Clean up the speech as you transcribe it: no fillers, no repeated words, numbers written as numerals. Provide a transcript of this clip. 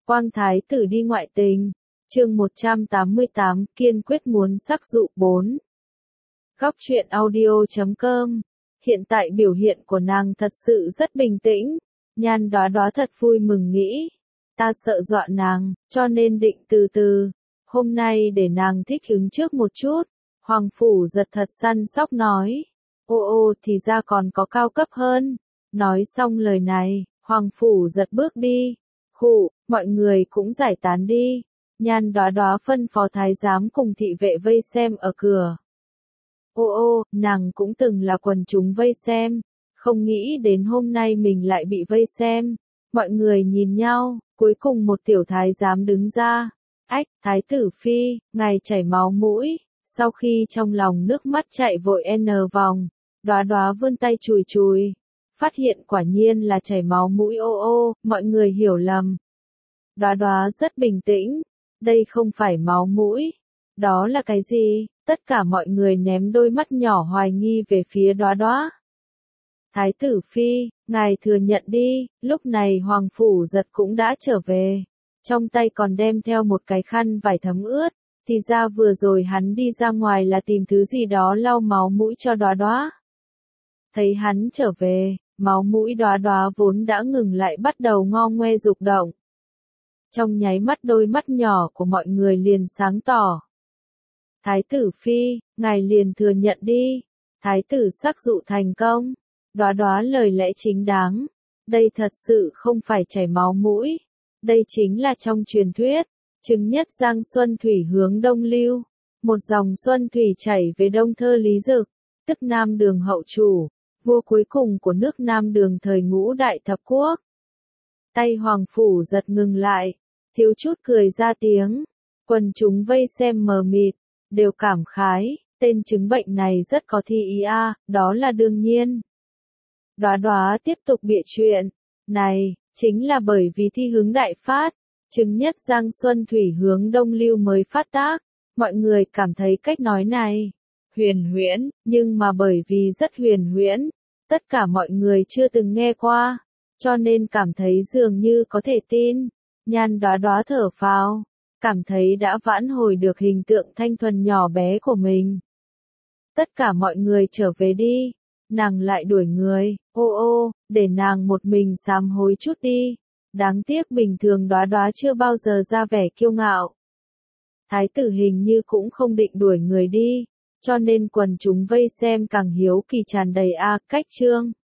Quang thái tử đi ngoại tình. Chương 188, kiên quyết muốn sắc dụ 4. Góc truyện audio.com. Hiện tại biểu hiện của nàng thật sự rất bình tĩnh. Nhan Đóa Đóa thật vui mừng nghĩ, ta sợ dọa nàng, cho nên định từ từ. Hôm nay để nàng thích ứng trước một chút. Hoàng Phủ Giật thật săn sóc nói. Ô thì ra còn có cao cấp hơn. Nói xong lời này, Hoàng Phủ Giật bước đi. Khụ, mọi người cũng giải tán đi. Nhan Đóa Đóa phân phó thái giám cùng thị vệ vây xem ở cửa. Nàng cũng từng là quần chúng vây xem. Không nghĩ đến hôm nay mình lại bị vây xem. Mọi người nhìn nhau, cuối cùng một tiểu thái giám đứng ra. Ách, thái tử phi, ngài chảy máu mũi. Sau khi trong lòng nước mắt chạy vội vòng, Đóa Đóa vươn tay chùi chùi. Phát hiện quả nhiên là chảy máu mũi. Mọi người hiểu lầm. Đóa Đóa rất bình tĩnh. Đây không phải máu mũi. Đó là cái gì? Tất cả mọi người ném đôi mắt nhỏ hoài nghi về phía Đóa Đóa. Thái tử phi, ngài thừa nhận đi. Lúc này Hoàng Phủ Giật cũng đã trở về. Trong tay còn đem theo một cái khăn vải thấm ướt. Thì ra vừa rồi hắn đi ra ngoài là tìm thứ gì đó lau máu mũi cho Đóa Đóa. Thấy hắn trở về, máu mũi Đóa Đóa vốn đã ngừng lại bắt đầu ngo ngoe rục động. Trong nháy mắt đôi mắt nhỏ của mọi người liền sáng tỏ. Thái tử phi, ngài liền thừa nhận đi. Thái tử sắc dụ thành công. Đóa Đóa lời lẽ chính đáng. Đây thật sự không phải chảy máu mũi. Đây chính là trong truyền thuyết. Chứng nhất giang xuân thủy hướng đông lưu. Một dòng xuân thủy chảy về Đông Thơ Lý Dực, tức Nam Đường hậu chủ, vua cuối cùng của nước Nam Đường thời Ngũ Đại Thập Quốc. Tay Hoàng Phủ Giật ngừng lại, thiếu chút cười ra tiếng. Quần chúng vây xem mờ mịt, đều cảm khái, tên chứng bệnh này rất có thi ý a, đó là đương nhiên. Đóa Đóa tiếp tục bịa chuyện, này, chính là bởi vì thi hướng đại phát, chứng nhất giang xuân thủy hướng đông lưu mới phát tác. Mọi người cảm thấy cách nói này huyền huyễn, nhưng mà bởi vì rất huyền huyễn, tất cả mọi người chưa từng nghe qua, cho nên cảm thấy dường như có thể tin. Nhan Đóa Đóa thở phào, cảm thấy đã vãn hồi được hình tượng thanh thuần nhỏ bé của mình. Tất cả mọi người trở về đi, nàng lại đuổi người. Để nàng một mình sám hối chút đi. Đáng tiếc bình thường Đóa Đóa chưa bao giờ ra vẻ kiêu ngạo. Thái tử hình như cũng không định đuổi người đi, cho nên quần chúng vây xem càng hiếu kỳ tràn đầy cách chương.